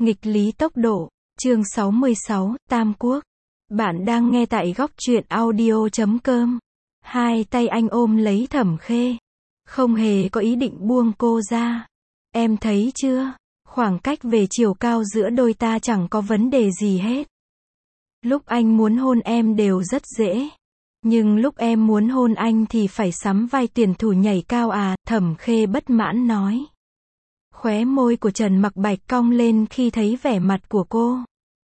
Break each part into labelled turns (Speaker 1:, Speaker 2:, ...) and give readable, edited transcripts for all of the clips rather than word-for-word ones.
Speaker 1: Nghịch lý tốc độ, chương 66, Tam Quốc. Bạn đang nghe tại góc truyện audio.com. Hai tay anh ôm lấy Thẩm Khê. Không hề có ý định buông cô ra. Em thấy chưa? Khoảng cách về chiều cao giữa đôi ta chẳng có vấn đề gì hết. Lúc anh muốn hôn em đều rất dễ. Nhưng lúc em muốn hôn anh thì phải sắm vai tuyển thủ nhảy cao à, Thẩm Khê bất mãn nói. Khóe môi của Trần Mặc Bạch cong lên khi thấy vẻ mặt của cô.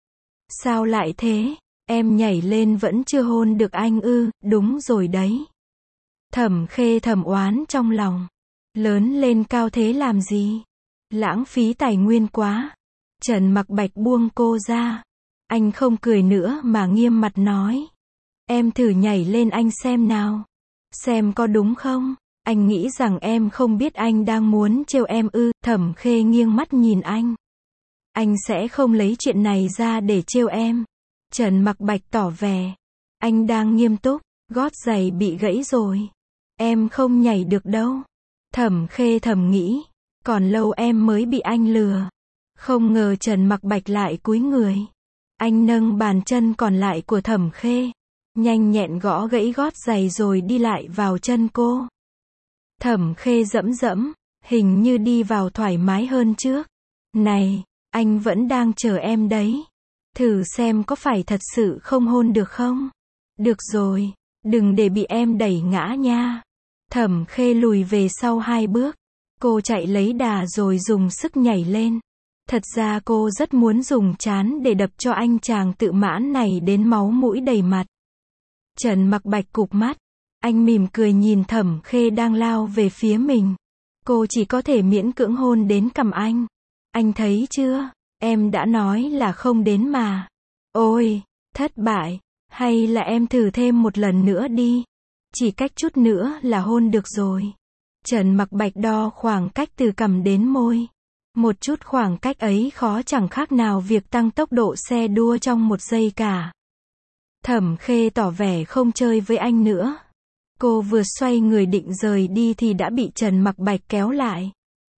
Speaker 1: Sao lại thế? Em nhảy lên vẫn chưa hôn được anh ư? Đúng rồi đấy. Thẩm Khê thầm oán trong lòng. Lớn lên cao thế làm gì? Lãng phí tài nguyên quá. Trần Mặc Bạch buông cô ra. Anh không cười nữa mà nghiêm mặt nói. Em thử nhảy lên anh xem nào. Xem có đúng không? Anh nghĩ rằng em không biết anh đang muốn trêu em ư? Thẩm Khê nghiêng mắt nhìn anh. Anh sẽ không lấy chuyện này ra để trêu em. Trần Mặc Bạch tỏ vẻ. Anh đang nghiêm túc, gót giày bị gãy rồi. Em không nhảy được đâu. Thẩm Khê thầm nghĩ. Còn lâu em mới bị anh lừa. Không ngờ Trần Mặc Bạch lại cúi người. Anh nâng bàn chân còn lại của Thẩm Khê. Nhanh nhẹn gõ gãy gót giày rồi đi lại vào chân cô. Thẩm Khê dẫm dẫm, hình như đi vào thoải mái hơn trước. Này, anh vẫn đang chờ em đấy. Thử xem có phải thật sự không hôn được không? Được rồi, đừng để bị em đẩy ngã nha. Thẩm Khê lùi về sau 2 bước. Cô chạy lấy đà rồi dùng sức nhảy lên. Thật ra cô rất muốn dùng trán để đập cho anh chàng tự mãn này đến máu mũi đầy mặt. Trần Mặc Bạch cụp mắt. Anh mỉm cười nhìn Thẩm Khê đang lao về phía mình. Cô chỉ có thể miễn cưỡng hôn đến cằm anh. Anh thấy chưa? Em đã nói là không đến mà. Ôi, thất bại. Hay là em thử thêm một lần nữa đi. Chỉ cách chút nữa là hôn được rồi. Trần Mặc Bạch đo khoảng cách từ cằm đến môi. Một chút khoảng cách ấy khó chẳng khác nào việc tăng tốc độ xe đua trong 1 giây cả. Thẩm Khê tỏ vẻ không chơi với anh nữa. Cô vừa xoay người định rời đi thì đã bị Trần Mặc Bạch kéo lại.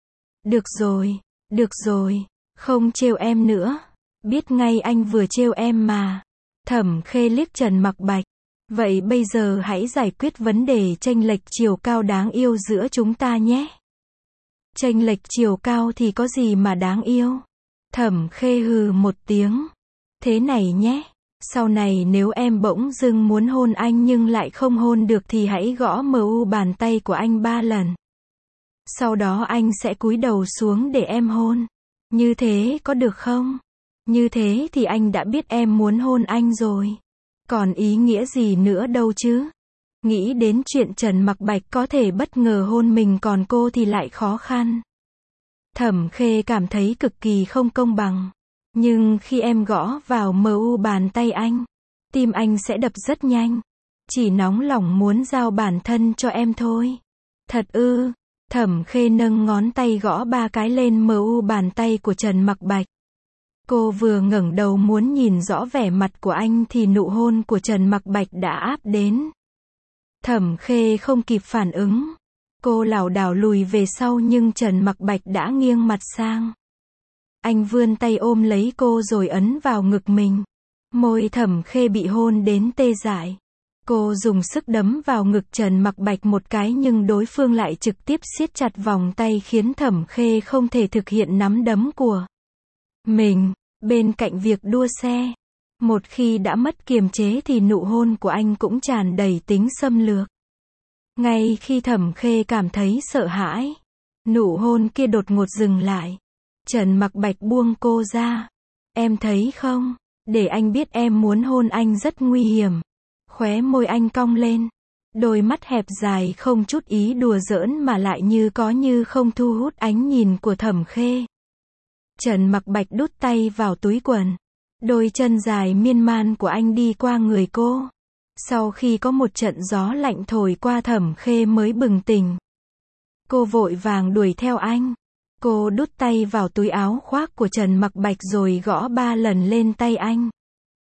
Speaker 1: Được rồi, không trêu em nữa. Biết ngay anh vừa trêu em mà. Thẩm Khê liếc Trần Mặc Bạch. Vậy bây giờ hãy giải quyết vấn đề chênh lệch chiều cao đáng yêu giữa chúng ta nhé. Chênh lệch chiều cao thì có gì mà đáng yêu? Thẩm Khê hừ một tiếng. Thế này nhé. Sau này nếu em bỗng dưng muốn hôn anh nhưng lại không hôn được thì hãy gõ mu bàn tay của anh 3 lần. Sau đó anh sẽ cúi đầu xuống để em hôn. Như thế có được không? Như thế thì anh đã biết em muốn hôn anh rồi. Còn ý nghĩa gì nữa đâu chứ? Nghĩ đến chuyện Trần Mặc Bạch có thể bất ngờ hôn mình còn cô thì lại khó khăn. Thẩm Khê cảm thấy cực kỳ không công bằng. Nhưng khi em gõ vào mu bàn tay anh, tim anh sẽ đập rất nhanh. Chỉ nóng lòng muốn giao bản thân cho em thôi. Thật ư? Thẩm Khê nâng ngón tay gõ 3 cái lên mu bàn tay của Trần Mặc Bạch. Cô vừa ngẩng đầu muốn nhìn rõ vẻ mặt của anh thì nụ hôn của Trần Mặc Bạch đã áp đến. Thẩm Khê không kịp phản ứng. Cô lảo đảo lùi về sau nhưng Trần Mặc Bạch đã nghiêng mặt sang. Anh vươn tay ôm lấy cô rồi ấn vào ngực mình. Môi Thẩm Khê bị hôn đến tê dại. Cô dùng sức đấm vào ngực Trần Mặc Bạch một cái nhưng đối phương lại trực tiếp siết chặt vòng tay khiến Thẩm Khê không thể thực hiện nắm đấm của mình. Bên cạnh việc đua xe, một khi đã mất kiềm chế thì nụ hôn của anh cũng tràn đầy tính xâm lược. Ngay khi Thẩm Khê cảm thấy sợ hãi, nụ hôn kia đột ngột dừng lại. Trần Mặc Bạch buông cô ra. Em thấy không? Để anh biết em muốn hôn anh rất nguy hiểm. Khóe môi anh cong lên. Đôi mắt hẹp dài không chút ý đùa giỡn mà lại như có như không thu hút ánh nhìn của Thẩm Khê. Trần Mặc Bạch đút tay vào túi quần. Đôi chân dài miên man của anh đi qua người cô. Sau khi có một trận gió lạnh thổi qua Thẩm Khê mới bừng tỉnh. Cô vội vàng đuổi theo anh. Cô đút tay vào túi áo khoác của Trần Mặc Bạch rồi gõ 3 lần lên tay anh.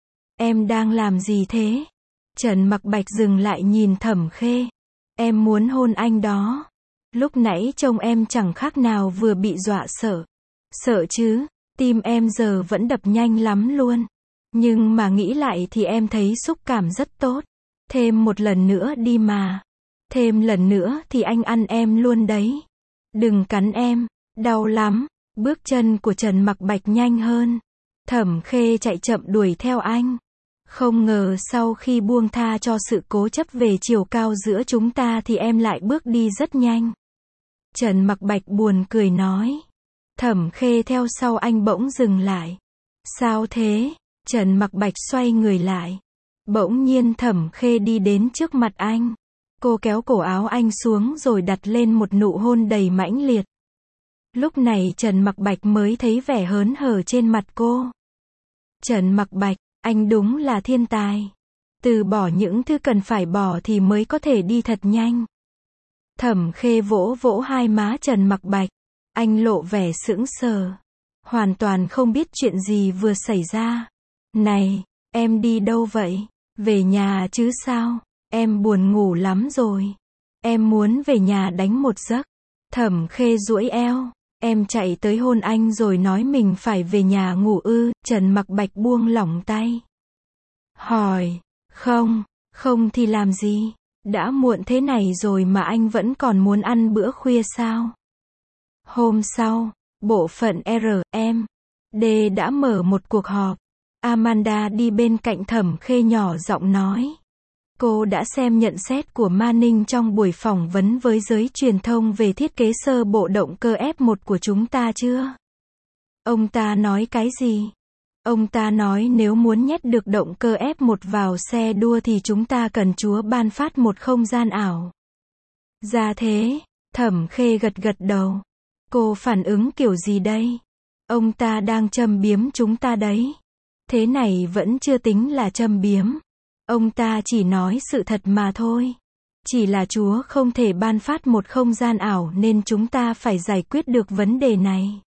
Speaker 1: Em đang làm gì thế? Trần Mặc Bạch dừng lại nhìn Thẩm Khê. Em muốn hôn anh đó. Lúc nãy trông em chẳng khác nào vừa bị dọa sợ. Sợ chứ? Tim em giờ vẫn đập nhanh lắm luôn. Nhưng mà nghĩ lại thì em thấy xúc cảm rất tốt. Thêm một lần nữa đi mà. Thêm lần nữa thì anh ăn em luôn đấy. Đừng cắn em, đau lắm. Bước chân của Trần Mặc Bạch nhanh hơn. Thẩm Khê chạy chậm đuổi theo anh. Không ngờ sau khi buông tha cho sự cố chấp về chiều cao giữa chúng ta thì em lại bước đi rất nhanh. Trần Mặc Bạch buồn cười nói. Thẩm Khê theo sau anh bỗng dừng lại. Sao thế? Trần Mặc Bạch xoay người lại. Bỗng nhiên Thẩm Khê đi đến trước mặt anh. Cô kéo cổ áo anh xuống rồi đặt lên một nụ hôn đầy mãnh liệt. Lúc này Trần Mặc Bạch mới thấy vẻ hớn hở trên mặt cô. Trần Mặc Bạch, anh đúng là thiên tài. Từ bỏ những thứ cần phải bỏ thì mới có thể đi thật nhanh. Thẩm Khê vỗ vỗ hai má Trần Mặc Bạch. Anh lộ vẻ sững sờ. Hoàn toàn không biết chuyện gì vừa xảy ra. Này, em đi đâu vậy? Về nhà chứ sao? Em buồn ngủ lắm rồi. Em muốn về nhà đánh một giấc. Thẩm Khê duỗi eo. Em chạy tới hôn anh rồi nói mình phải về nhà ngủ ư? Trần Mặc Bạch buông lỏng tay. Hỏi, không thì làm gì? Đã muộn thế này rồi mà anh vẫn còn muốn ăn bữa khuya sao? Hôm sau, bộ phận R.M.D đã mở một cuộc họp. Amanda đi bên cạnh Thẩm Khê nhỏ giọng nói. Cô đã xem nhận xét của Manning trong buổi phỏng vấn với giới truyền thông về thiết kế sơ bộ động cơ F1 của chúng ta chưa? Ông ta nói cái gì? Ông ta nói nếu muốn nhét được động cơ F1 vào xe đua thì chúng ta cần Chúa ban phát một không gian ảo. Ra thế, Thẩm Khê gật gật đầu. Cô phản ứng kiểu gì đây? Ông ta đang châm biếm chúng ta đấy. Thế này vẫn chưa tính là châm biếm. Ông ta chỉ nói sự thật mà thôi. Chỉ là Chúa không thể ban phát một không gian ảo nên chúng ta phải giải quyết được vấn đề này.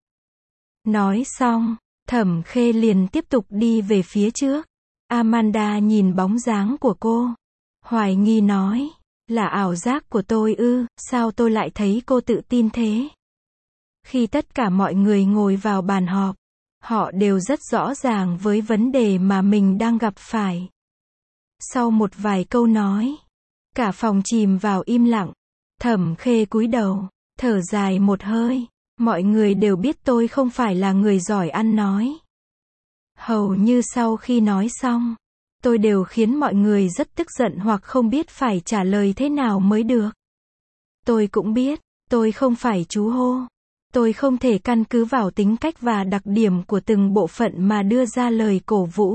Speaker 1: Nói xong, Thẩm Khê liền tiếp tục đi về phía trước. Amanda nhìn bóng dáng của cô. Hoài nghi nói, là ảo giác của tôi ư, sao tôi lại thấy cô tự tin thế? Khi tất cả mọi người ngồi vào bàn họp, họ đều rất rõ ràng với vấn đề mà mình đang gặp phải. Sau một vài câu nói, cả phòng chìm vào im lặng. Thẩm Khê cúi đầu, thở dài một hơi. Mọi người đều biết tôi không phải là người giỏi ăn nói. Hầu như sau khi nói xong, tôi đều khiến mọi người rất tức giận hoặc không biết phải trả lời thế nào mới được. Tôi cũng biết, tôi không phải chú hô. Tôi không thể căn cứ vào tính cách và đặc điểm của từng bộ phận mà đưa ra lời cổ vũ.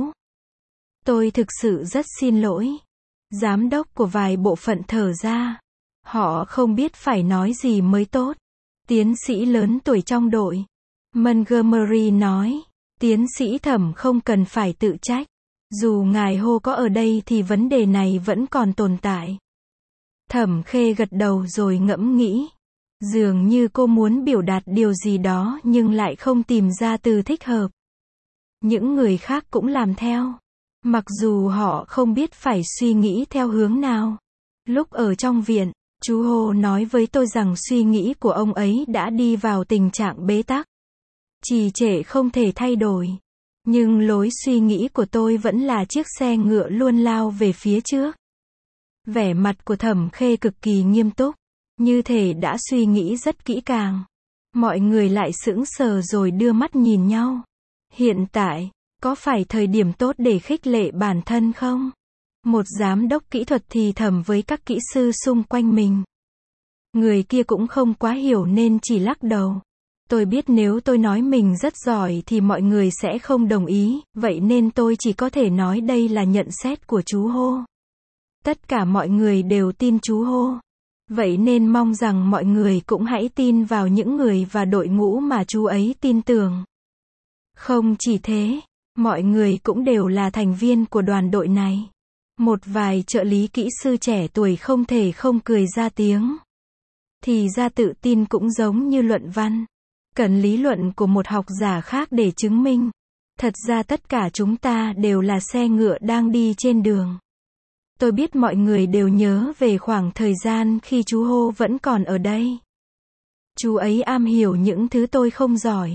Speaker 1: Tôi thực sự rất xin lỗi. Giám đốc của vài bộ phận thở ra. Họ không biết phải nói gì mới tốt. Tiến sĩ lớn tuổi trong đội, Montgomery nói. Tiến sĩ Thẩm không cần phải tự trách. Dù ngài Hô có ở đây thì vấn đề này vẫn còn tồn tại. Thẩm Khê gật đầu rồi ngẫm nghĩ. Dường như cô muốn biểu đạt điều gì đó nhưng lại không tìm ra từ thích hợp. Những người khác cũng làm theo. Mặc dù họ không biết phải suy nghĩ theo hướng nào. Lúc ở trong viện, chú Hồ nói với tôi rằng suy nghĩ của ông ấy đã đi vào tình trạng bế tắc. Trì trệ không thể thay đổi. Nhưng lối suy nghĩ của tôi vẫn là chiếc xe ngựa luôn lao về phía trước. Vẻ mặt của Thẩm Khê cực kỳ nghiêm túc. Như thể đã suy nghĩ rất kỹ càng. Mọi người lại sững sờ rồi đưa mắt nhìn nhau. Hiện tại, có phải thời điểm tốt để khích lệ bản thân không? Một giám đốc kỹ thuật thì thầm với các kỹ sư xung quanh mình. Người kia cũng không quá hiểu nên chỉ lắc đầu. Tôi biết nếu tôi nói mình rất giỏi thì mọi người sẽ không đồng ý, vậy nên tôi chỉ có thể nói đây là nhận xét của chú Hô. Tất cả mọi người đều tin chú Hô. Vậy nên mong rằng mọi người cũng hãy tin vào những người và đội ngũ mà chú ấy tin tưởng. Không chỉ thế, mọi người cũng đều là thành viên của đoàn đội này. Một vài trợ lý kỹ sư trẻ tuổi không thể không cười ra tiếng. Thì ra tự tin cũng giống như luận văn. Cần lý luận của một học giả khác để chứng minh. Thật ra tất cả chúng ta đều là xe ngựa đang đi trên đường. Tôi biết mọi người đều nhớ về khoảng thời gian khi chú Hô vẫn còn ở đây. Chú ấy am hiểu những thứ tôi không giỏi.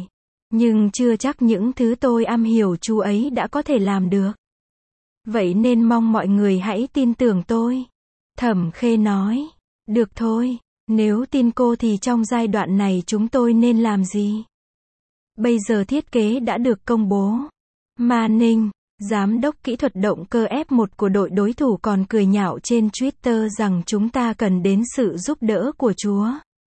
Speaker 1: Nhưng chưa chắc những thứ tôi am hiểu chú ấy đã có thể làm được. Vậy nên mong mọi người hãy tin tưởng tôi. Thẩm Khê nói. Được thôi, nếu tin cô thì trong giai đoạn này chúng tôi nên làm gì? Bây giờ thiết kế đã được công bố. Manning, giám đốc kỹ thuật động cơ F1 của đội đối thủ còn cười nhạo trên Twitter rằng chúng ta cần đến sự giúp đỡ của Chúa.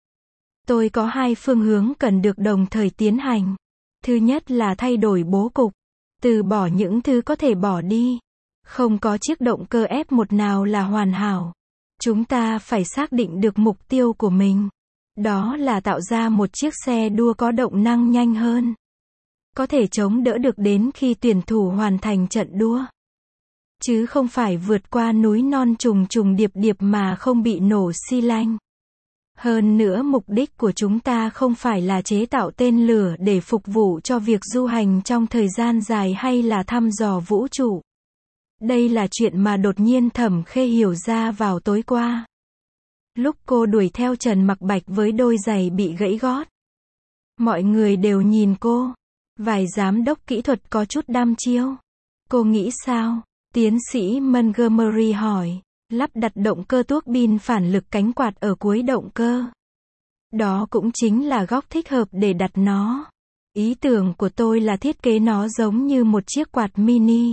Speaker 1: Tôi có hai phương hướng cần được đồng thời tiến hành. Thứ nhất là thay đổi bố cục, từ bỏ những thứ có thể bỏ đi. Không có chiếc động cơ F1 nào là hoàn hảo. Chúng ta phải xác định được mục tiêu của mình. Đó là tạo ra một chiếc xe đua có động năng nhanh hơn. Có thể chống đỡ được đến khi tuyển thủ hoàn thành trận đua. Chứ không phải vượt qua núi non trùng trùng điệp điệp mà không bị nổ xi lanh. Hơn nữa mục đích của chúng ta không phải là chế tạo tên lửa để phục vụ cho việc du hành trong thời gian dài hay là thăm dò vũ trụ. Đây là chuyện mà đột nhiên Thẩm Khê hiểu ra vào tối qua. Lúc cô đuổi theo Trần Mặc Bạch với đôi giày bị gãy gót. Mọi người đều nhìn cô. Vài giám đốc kỹ thuật có chút đăm chiêu. Cô nghĩ sao? Tiến sĩ Montgomery hỏi. Lắp đặt động cơ tuốc pin phản lực cánh quạt ở cuối động cơ. Đó cũng chính là góc thích hợp để đặt nó. Ý tưởng của tôi là thiết kế nó giống như một chiếc quạt mini.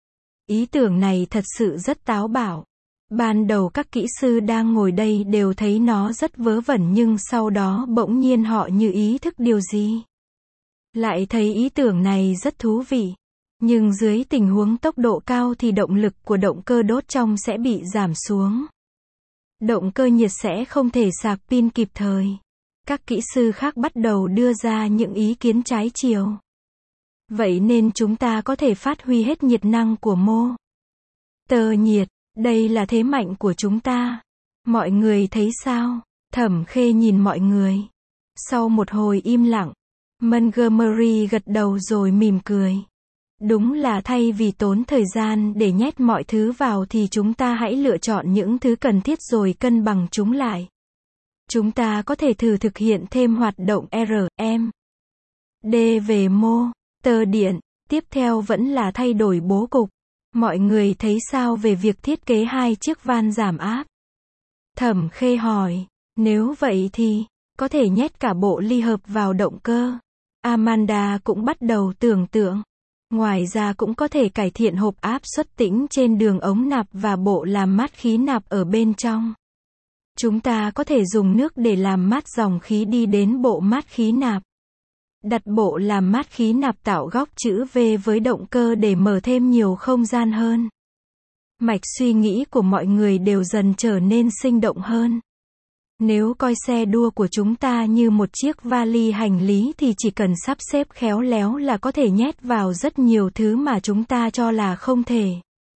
Speaker 1: Ý tưởng này thật sự rất táo bạo. Ban đầu các kỹ sư đang ngồi đây đều thấy nó rất vớ vẩn nhưng sau đó bỗng nhiên họ như ý thức điều gì. Lại thấy ý tưởng này rất thú vị. Nhưng dưới tình huống tốc độ cao thì động lực của động cơ đốt trong sẽ bị giảm xuống. Động cơ nhiệt sẽ không thể sạc pin kịp thời. Các kỹ sư khác bắt đầu đưa ra những ý kiến trái chiều. Vậy nên chúng ta có thể phát huy hết nhiệt năng của mô tơ nhiệt. Đây là thế mạnh của chúng ta. Mọi người thấy sao? Thẩm Khê nhìn mọi người. Sau một hồi im lặng, Montgomery gật đầu rồi mỉm cười. Đúng là thay vì tốn thời gian để nhét mọi thứ vào thì chúng ta hãy lựa chọn những thứ cần thiết rồi cân bằng chúng lại. Chúng ta có thể thử thực hiện thêm hoạt động R.M.D. về mô tơ điện. Tiếp theo vẫn là thay đổi bố cục. Mọi người thấy sao về việc thiết kế hai chiếc van giảm áp? Thẩm Khê hỏi. Nếu vậy thì, có thể nhét cả bộ ly hợp vào động cơ. Amanda cũng bắt đầu tưởng tượng. Ngoài ra cũng có thể cải thiện hộp áp suất tĩnh trên đường ống nạp và bộ làm mát khí nạp ở bên trong. Chúng ta có thể dùng nước để làm mát dòng khí đi đến bộ mát khí nạp. Đặt bộ làm mát khí nạp tạo góc chữ V với động cơ để mở thêm nhiều không gian hơn. Mạch suy nghĩ của mọi người đều dần trở nên sinh động hơn. Nếu coi xe đua của chúng ta như một chiếc vali hành lý thì chỉ cần sắp xếp khéo léo là có thể nhét vào rất nhiều thứ mà chúng ta cho là không thể.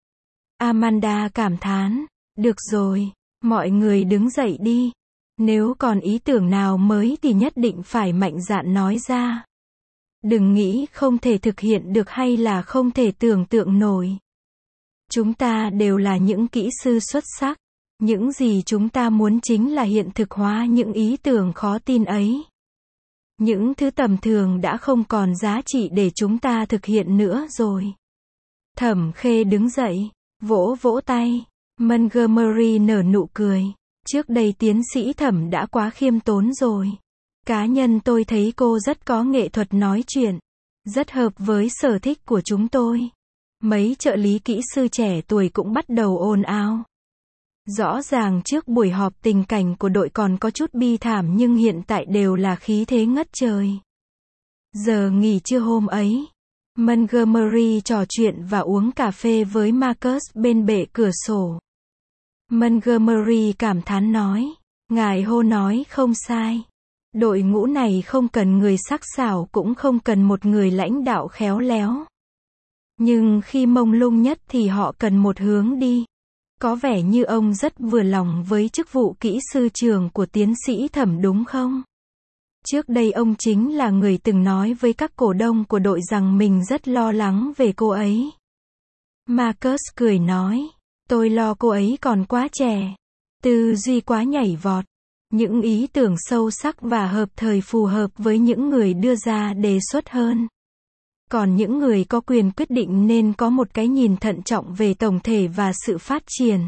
Speaker 1: Amanda cảm thán. Được rồi, mọi người đứng dậy đi. Nếu còn ý tưởng nào mới thì nhất định phải mạnh dạn nói ra. Đừng nghĩ không thể thực hiện được hay là không thể tưởng tượng nổi. Chúng ta đều là những kỹ sư xuất sắc. Những gì chúng ta muốn chính là hiện thực hóa những ý tưởng khó tin ấy. Những thứ tầm thường đã không còn giá trị để chúng ta thực hiện nữa rồi. Thẩm Khê đứng dậy, vỗ vỗ tay. Montgomery nở nụ cười. Trước đây tiến sĩ Thẩm đã quá khiêm tốn rồi. Cá nhân tôi thấy cô rất có nghệ thuật nói chuyện. Rất hợp với sở thích của chúng tôi. Mấy trợ lý kỹ sư trẻ tuổi cũng bắt đầu ồn ào. Rõ ràng trước buổi họp tình cảnh của đội còn có chút bi thảm nhưng hiện tại đều là khí thế ngất trời. Giờ nghỉ trưa hôm ấy, Montgomery trò chuyện và uống cà phê với Marcus bên bệ cửa sổ. Montgomery cảm thán nói, ngài Hô nói không sai. Đội ngũ này không cần người sắc sảo cũng không cần một người lãnh đạo khéo léo. Nhưng khi mông lung nhất thì họ cần một hướng đi. Có vẻ như ông rất vừa lòng với chức vụ kỹ sư trưởng của tiến sĩ Thẩm đúng không? Trước đây ông chính là người từng nói với các cổ đông của đội rằng mình rất lo lắng về cô ấy. Marcus cười nói, tôi lo cô ấy còn quá trẻ. Tư duy quá nhảy vọt. Những ý tưởng sâu sắc và hợp thời phù hợp với những người đưa ra đề xuất hơn. Còn những người có quyền quyết định nên có một cái nhìn thận trọng về tổng thể và sự phát triển.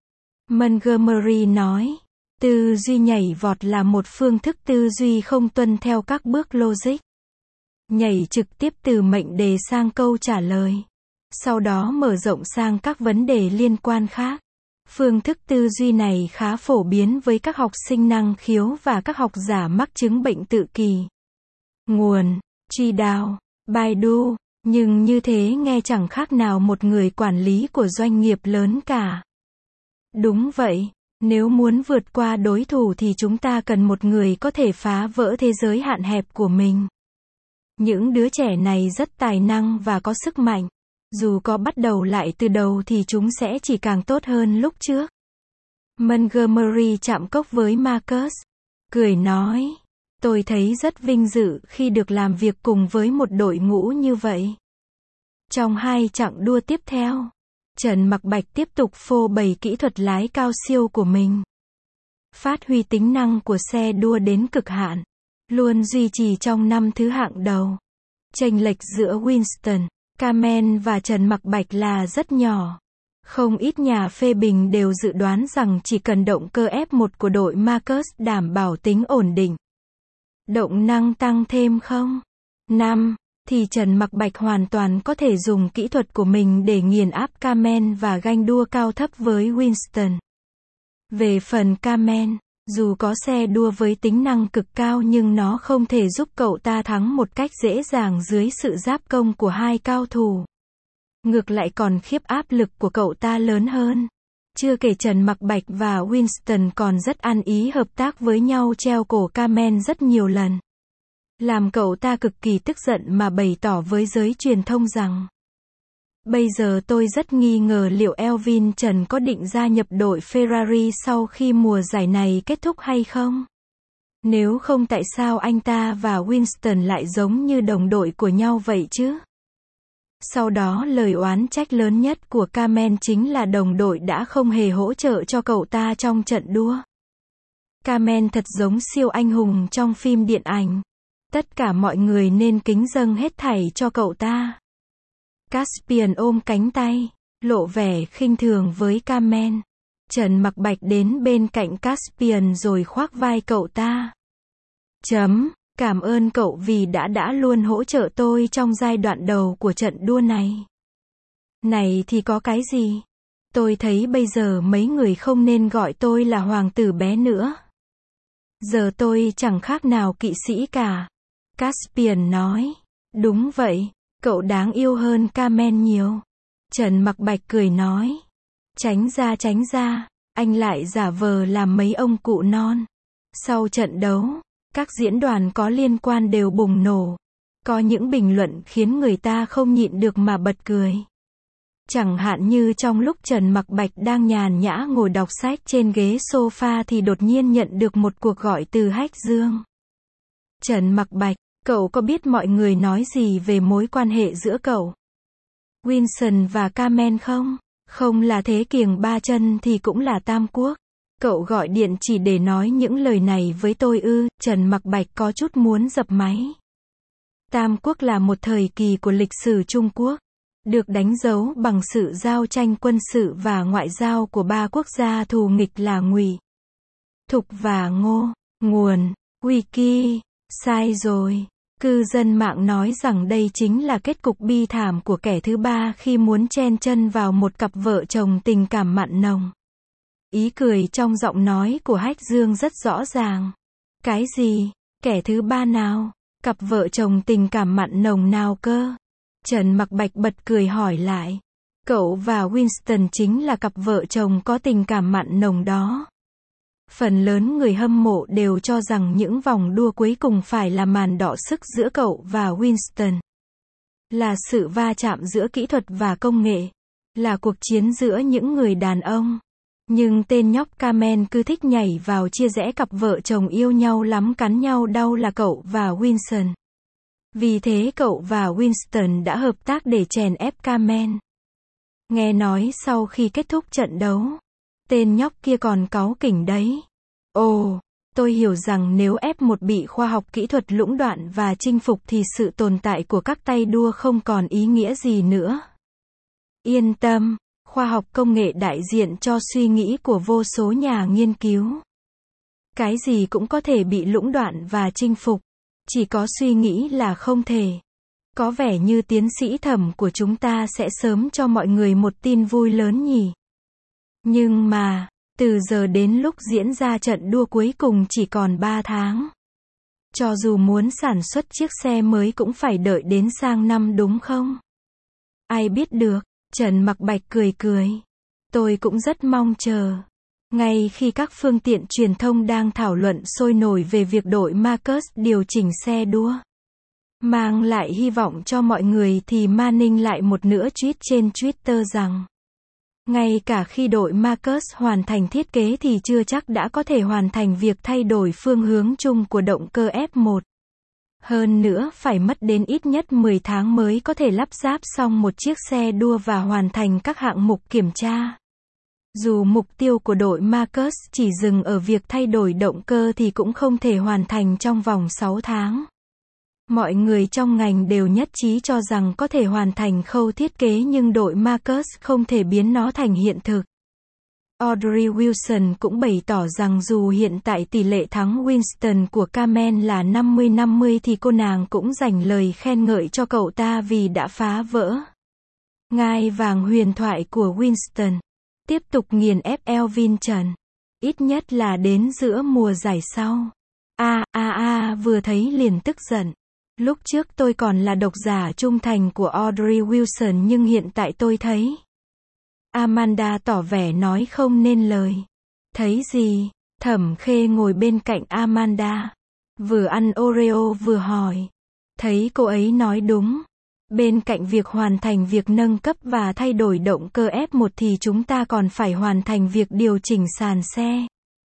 Speaker 1: Montgomery nói, tư duy nhảy vọt là một phương thức tư duy không tuân theo các bước logic. Nhảy trực tiếp từ mệnh đề sang câu trả lời. Sau đó mở rộng sang các vấn đề liên quan khác. Phương thức tư duy này khá phổ biến với các học sinh năng khiếu và các học giả mắc chứng bệnh tự kỷ. Nguồn: Truy Đào, Baidu, nhưng như thế nghe chẳng khác nào một người quản lý của doanh nghiệp lớn cả. Đúng vậy, nếu muốn vượt qua đối thủ thì chúng ta cần một người có thể phá vỡ thế giới hạn hẹp của mình. Những đứa trẻ này rất tài năng và có sức mạnh. Dù có bắt đầu lại từ đầu thì chúng sẽ chỉ càng tốt hơn lúc trước. Montgomery chạm cốc với Marcus. Cười nói, tôi thấy rất vinh dự khi được làm việc cùng với một đội ngũ như vậy. Trong 2 chặng đua tiếp theo, Trần Mặc Bạch tiếp tục phô bày kỹ thuật lái cao siêu của mình. Phát huy tính năng của xe đua đến cực hạn. Luôn duy trì trong 5 thứ hạng đầu. Chênh lệch giữa Winston, Kamen và Trần Mặc Bạch là rất nhỏ. Không ít nhà phê bình đều dự đoán rằng chỉ cần động cơ F1 của đội Marcus đảm bảo tính ổn định. Động năng tăng thêm 0,5 thì Trần Mặc Bạch hoàn toàn có thể dùng kỹ thuật của mình để nghiền áp Kamen và ganh đua cao thấp với Winston. Về phần Kamen, dù có xe đua với tính năng cực cao nhưng nó không thể giúp cậu ta thắng một cách dễ dàng dưới sự giáp công của 2 cao thủ. Ngược lại còn khiếp áp lực của cậu ta lớn hơn. Chưa kể Trần Mặc Bạch và Winston còn rất ăn ý hợp tác với nhau treo cổ Kamen rất nhiều lần. Làm cậu ta cực kỳ tức giận mà bày tỏ với giới truyền thông rằng: bây giờ tôi rất nghi ngờ liệu Elvin Trần có định gia nhập đội Ferrari sau khi mùa giải này kết thúc hay không? Nếu không tại sao anh ta và Winston lại giống như đồng đội của nhau vậy chứ? Sau đó lời oán trách lớn nhất của Kamen chính là đồng đội đã không hề hỗ trợ cho cậu ta trong trận đua. Kamen thật giống siêu anh hùng trong phim điện ảnh. Tất cả mọi người nên kính dâng hết thảy cho cậu ta. Caspian ôm cánh tay, lộ vẻ khinh thường với Kamen. Trần Mặc Bạch đến bên cạnh Caspian rồi khoác vai cậu ta. Cảm ơn cậu vì đã luôn hỗ trợ tôi trong giai đoạn đầu của trận đua này. Này thì có cái gì? Tôi thấy bây giờ mấy người không nên gọi tôi là hoàng tử bé nữa. Giờ tôi chẳng khác nào kỵ sĩ cả. Caspian nói. Đúng vậy, cậu đáng yêu hơn Kamen nhiều. Trần Mặc Bạch cười nói. Tránh ra, anh lại giả vờ làm mấy ông cụ non. Sau trận đấu, các diễn đoàn có liên quan đều bùng nổ. Có những bình luận khiến người ta không nhịn được mà bật cười. Chẳng hạn như trong lúc Trần Mặc Bạch đang nhàn nhã ngồi đọc sách trên ghế sofa thì đột nhiên nhận được một cuộc gọi từ Hách Dương. Trần Mặc Bạch, cậu có biết mọi người nói gì về mối quan hệ giữa cậu, Winston và Kamen không? Không là thế kiềng ba chân thì cũng là tam quốc. Cậu gọi điện chỉ để nói những lời này với tôi ư? Trần Mặc Bạch có chút muốn dập máy. Tam quốc là một thời kỳ của lịch sử Trung Quốc, được đánh dấu bằng sự giao tranh quân sự và ngoại giao của 3 quốc gia thù nghịch là Ngụy, Thục và Ngô. Nguồn: Wiki. Sai rồi. Cư dân mạng nói rằng đây chính là kết cục bi thảm của kẻ thứ ba khi muốn chen chân vào một cặp vợ chồng tình cảm mặn nồng. Ý cười trong giọng nói của Hách Dương rất rõ ràng. Cái gì? Kẻ thứ ba nào? Cặp vợ chồng tình cảm mặn nồng nào cơ? Trần Mặc Bạch bật cười hỏi lại. Cậu và Winston chính là cặp vợ chồng có tình cảm mặn nồng đó. Phần lớn người hâm mộ đều cho rằng những vòng đua cuối cùng phải là màn đọ sức giữa cậu và Winston. Là sự va chạm giữa kỹ thuật và công nghệ. Là cuộc chiến giữa những người đàn ông. Nhưng tên nhóc Kamen cứ thích nhảy vào chia rẽ cặp vợ chồng yêu nhau lắm cắn nhau đau là cậu và Winston. Vì thế cậu và Winston đã hợp tác để chèn ép Kamen. Nghe nói sau khi kết thúc trận đấu, tên nhóc kia còn cáu kỉnh đấy. Ồ, Tôi hiểu rằng nếu F1 bị khoa học kỹ thuật lũng đoạn và chinh phục thì sự tồn tại của các tay đua không còn ý nghĩa gì nữa. Yên tâm, khoa học công nghệ đại diện cho suy nghĩ của vô số nhà nghiên cứu. Cái gì cũng có thể bị lũng đoạn và chinh phục, chỉ có suy nghĩ là không thể. Có vẻ như tiến sĩ Thẩm của chúng ta sẽ sớm cho mọi người một tin vui lớn nhỉ. Nhưng mà, từ giờ đến lúc diễn ra trận đua cuối cùng chỉ còn 3 tháng. Cho dù muốn sản xuất chiếc xe mới cũng phải đợi đến sang năm đúng không? Ai biết được, Trần Mặc Bạch cười cười. Tôi cũng rất mong chờ. Ngay khi các phương tiện truyền thông đang thảo luận sôi nổi về việc đội Marcus điều chỉnh xe đua, mang lại hy vọng cho mọi người thì Manning lại một nữa tweet trên Twitter rằng ngay cả khi đội Marcus hoàn thành thiết kế thì chưa chắc đã có thể hoàn thành việc thay đổi phương hướng chung của động cơ F1. Hơn nữa phải mất đến ít nhất 10 tháng mới có thể lắp ráp xong một chiếc xe đua và hoàn thành các hạng mục kiểm tra. Dù mục tiêu của đội Marcus chỉ dừng ở việc thay đổi động cơ thì cũng không thể hoàn thành trong vòng 6 tháng. Mọi người trong ngành đều nhất trí cho rằng có thể hoàn thành khâu thiết kế nhưng đội Marcus không thể biến nó thành hiện thực. Audrey Wilson cũng bày tỏ rằng dù hiện tại tỷ lệ thắng Winston của Kamen là 50-50 thì cô nàng cũng dành lời khen ngợi cho cậu ta vì đã phá vỡ ngai vàng huyền thoại của Winston, tiếp tục nghiền ép Elvin Trần, ít nhất là đến giữa mùa giải sau. Vừa thấy liền tức giận. Lúc trước tôi còn là độc giả trung thành của Audrey Wilson nhưng hiện tại tôi thấy. Amanda tỏ vẻ nói không nên lời. Thấy gì? Thẩm Khê ngồi bên cạnh Amanda. Vừa ăn Oreo vừa hỏi. Thấy cô ấy nói đúng. Bên cạnh việc hoàn thành việc nâng cấp và thay đổi động cơ F1 thì chúng ta còn phải hoàn thành việc điều chỉnh sàn xe,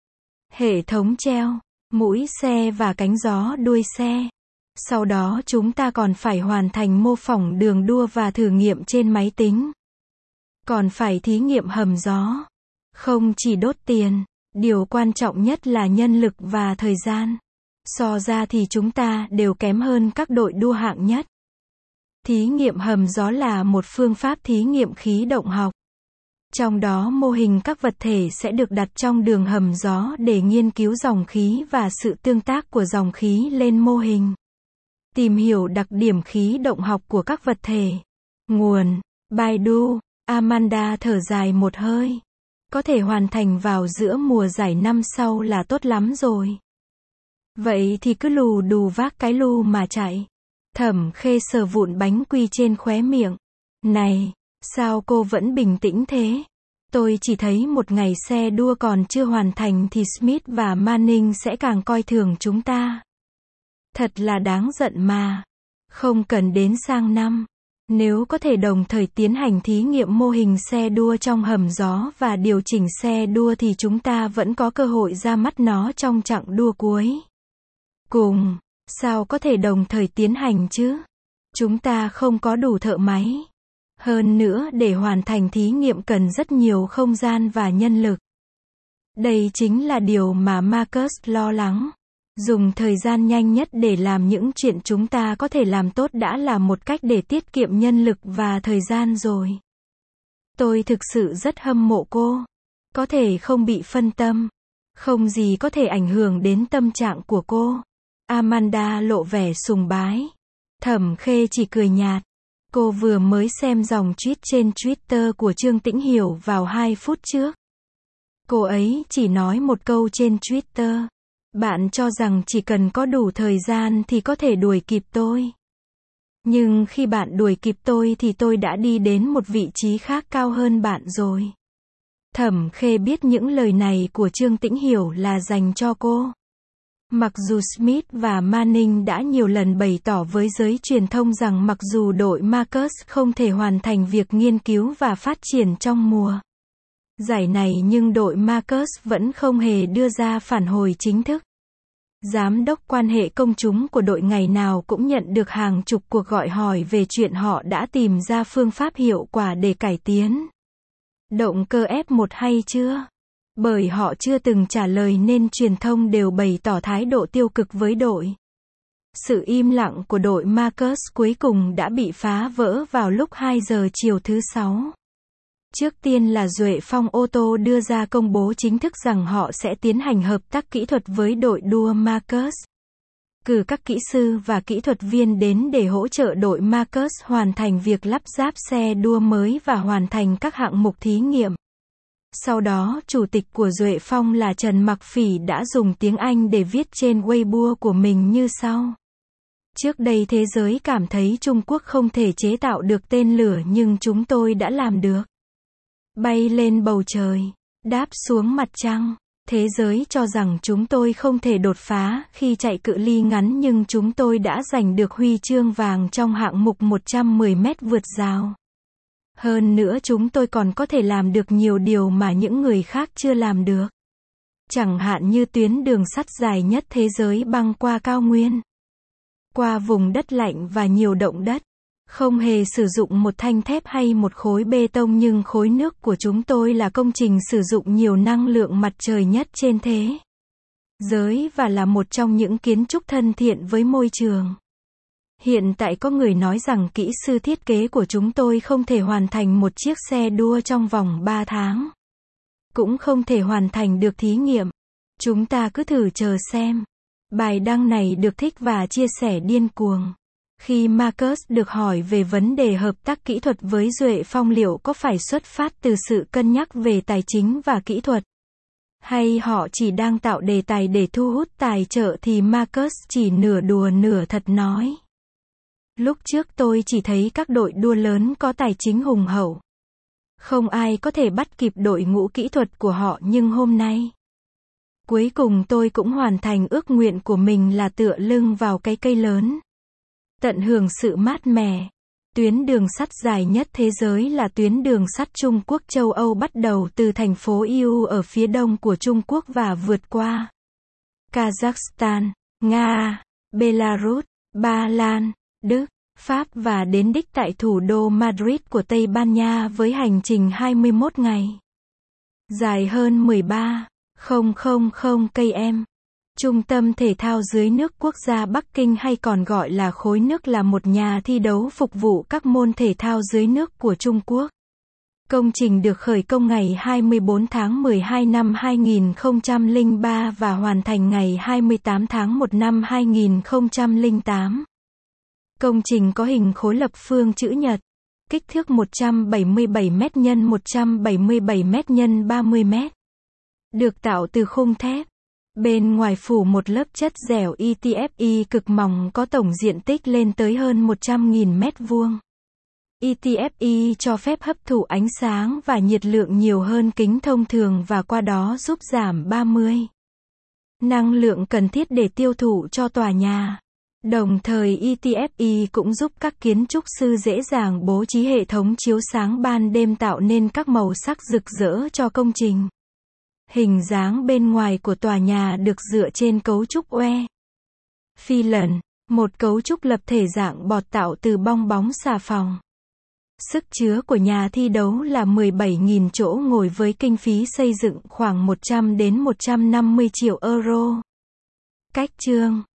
Speaker 1: hệ thống treo, mũi xe và cánh gió đuôi xe. Sau đó chúng ta còn phải hoàn thành mô phỏng đường đua và thử nghiệm trên máy tính. Còn phải thí nghiệm hầm gió. Không chỉ đốt tiền, điều quan trọng nhất là nhân lực và thời gian. So ra thì chúng ta đều kém hơn các đội đua hạng nhất. Thí nghiệm hầm gió là một phương pháp thí nghiệm khí động học. Trong đó mô hình các vật thể sẽ được đặt trong đường hầm gió để nghiên cứu dòng khí và sự tương tác của dòng khí lên mô hình. Tìm hiểu đặc điểm khí động học của các vật thể. Nguồn: Baidu. Amanda thở dài một hơi. Có thể hoàn thành vào giữa mùa giải năm sau là tốt lắm rồi. Vậy thì cứ lù đù vác cái lu mà chạy. Thẩm Khê sờ vụn bánh quy trên khóe miệng. Này, sao cô vẫn bình tĩnh thế? Tôi chỉ thấy một ngày xe đua còn chưa hoàn thành thì Smith và Manning sẽ càng coi thường chúng ta. Thật là đáng giận mà. Không cần đến sang năm. Nếu có thể đồng thời tiến hành thí nghiệm mô hình xe đua trong hầm gió và điều chỉnh xe đua thì chúng ta vẫn có cơ hội ra mắt nó trong chặng đua cuối cùng. Sao có thể đồng thời tiến hành chứ? Chúng ta không có đủ thợ máy. Hơn nữa để hoàn thành thí nghiệm cần rất nhiều không gian và nhân lực. Đây chính là điều mà Marcus lo lắng. Dùng thời gian nhanh nhất để làm những chuyện chúng ta có thể làm tốt đã là một cách để tiết kiệm nhân lực và thời gian rồi. Tôi thực sự rất hâm mộ cô. Có thể không bị phân tâm. Không gì có thể ảnh hưởng đến tâm trạng của cô. Amanda lộ vẻ sùng bái. Thẩm Khê chỉ cười nhạt. Cô vừa mới xem dòng tweet trên Twitter của Trương Tĩnh Hiểu vào 2 phút trước. Cô ấy chỉ nói một câu trên Twitter. Bạn cho rằng chỉ cần có đủ thời gian thì có thể đuổi kịp tôi. Nhưng khi bạn đuổi kịp tôi thì tôi đã đi đến một vị trí khác cao hơn bạn rồi. Thẩm Khê biết những lời này của Trương Tĩnh Hiểu là dành cho cô. Mặc dù Smith và Manning đã nhiều lần bày tỏ với giới truyền thông rằng mặc dù đội Marcus không thể hoàn thành việc nghiên cứu và phát triển trong mùa giải này nhưng đội Marcus vẫn không hề đưa ra phản hồi chính thức. Giám đốc quan hệ công chúng của đội ngày nào cũng nhận được hàng chục cuộc gọi hỏi về chuyện họ đã tìm ra phương pháp hiệu quả để cải tiến động cơ F1 hay chưa. Bởi họ chưa từng trả lời nên truyền thông đều bày tỏ thái độ tiêu cực với đội. Sự im lặng của đội Marcus cuối cùng đã bị phá vỡ vào lúc 2 giờ chiều thứ Sáu. Trước tiên là Duệ Phong ô tô đưa ra công bố chính thức rằng họ sẽ tiến hành hợp tác kỹ thuật với đội đua Marcus. Cử các kỹ sư và kỹ thuật viên đến để hỗ trợ đội Marcus hoàn thành việc lắp ráp xe đua mới và hoàn thành các hạng mục thí nghiệm. Sau đó, chủ tịch của Duệ Phong là Trần Mặc Phỉ đã dùng tiếng Anh để viết trên Weibo của mình như sau. Trước đây thế giới cảm thấy Trung Quốc không thể chế tạo được tên lửa nhưng chúng tôi đã làm được. Bay lên bầu trời, đáp xuống mặt trăng. Thế giới cho rằng chúng tôi không thể đột phá khi chạy cự ly ngắn nhưng chúng tôi đã giành được huy chương vàng trong hạng mục 110 mét vượt rào. Hơn nữa chúng tôi còn có thể làm được nhiều điều mà những người khác chưa làm được. Chẳng hạn như tuyến đường sắt dài nhất thế giới băng qua cao nguyên, qua vùng đất lạnh và nhiều động đất. Không hề sử dụng một thanh thép hay một khối bê tông nhưng khối nước của chúng tôi là công trình sử dụng nhiều năng lượng mặt trời nhất trên thế giới và là một trong những kiến trúc thân thiện với môi trường. Hiện tại có người nói rằng kỹ sư thiết kế của chúng tôi không thể hoàn thành một chiếc xe đua trong vòng 3 tháng. Cũng không thể hoàn thành được thí nghiệm. Chúng ta cứ thử chờ xem. Bài đăng này được thích và chia sẻ điên cuồng. Khi Marcus được hỏi về vấn đề hợp tác kỹ thuật với Duệ Phong liệu có phải xuất phát từ sự cân nhắc về tài chính và kỹ thuật, hay họ chỉ đang tạo đề tài để thu hút tài trợ thì Marcus chỉ nửa đùa nửa thật nói. Lúc trước tôi chỉ thấy các đội đua lớn có tài chính hùng hậu. Không ai có thể bắt kịp đội ngũ kỹ thuật của họ nhưng hôm nay, cuối cùng tôi cũng hoàn thành ước nguyện của mình là tựa lưng vào cái cây lớn. Tận hưởng sự mát mẻ. Tuyến đường sắt dài nhất thế giới là tuyến đường sắt Trung Quốc châu Âu bắt đầu từ thành phố Iu ở phía đông của Trung Quốc và vượt qua Kazakhstan, Nga, Belarus, Ba Lan, Đức, Pháp và đến đích tại thủ đô Madrid của Tây Ban Nha với hành trình 21 ngày. Dài hơn 13,000 km. Trung tâm Thể thao Dưới nước Quốc gia Bắc Kinh hay còn gọi là Khối nước là một nhà thi đấu phục vụ các môn thể thao dưới nước của Trung Quốc. Công trình được khởi công ngày 24 tháng 12 năm 2003 và hoàn thành ngày 28 tháng 1 năm 2008. Công trình có hình khối lập phương chữ nhật, kích thước 177 m x 177 m x 30 m. Được tạo từ khung thép. Bên ngoài phủ một lớp chất dẻo ETFE cực mỏng có tổng diện tích lên tới hơn 100.000 mét vuông. ETFE cho phép hấp thụ ánh sáng và nhiệt lượng nhiều hơn kính thông thường và qua đó giúp giảm 30% năng lượng cần thiết để tiêu thụ cho tòa nhà. Đồng thời ETFE cũng giúp các kiến trúc sư dễ dàng bố trí hệ thống chiếu sáng ban đêm tạo nên các màu sắc rực rỡ cho công trình. Hình dáng bên ngoài của tòa nhà được dựa trên cấu trúc oe phi lần, một cấu trúc lập thể dạng bọt tạo từ bong bóng xà phòng. Sức chứa của nhà thi đấu là 17.000 chỗ ngồi với kinh phí xây dựng khoảng 100 đến 150 triệu euro. Cách chương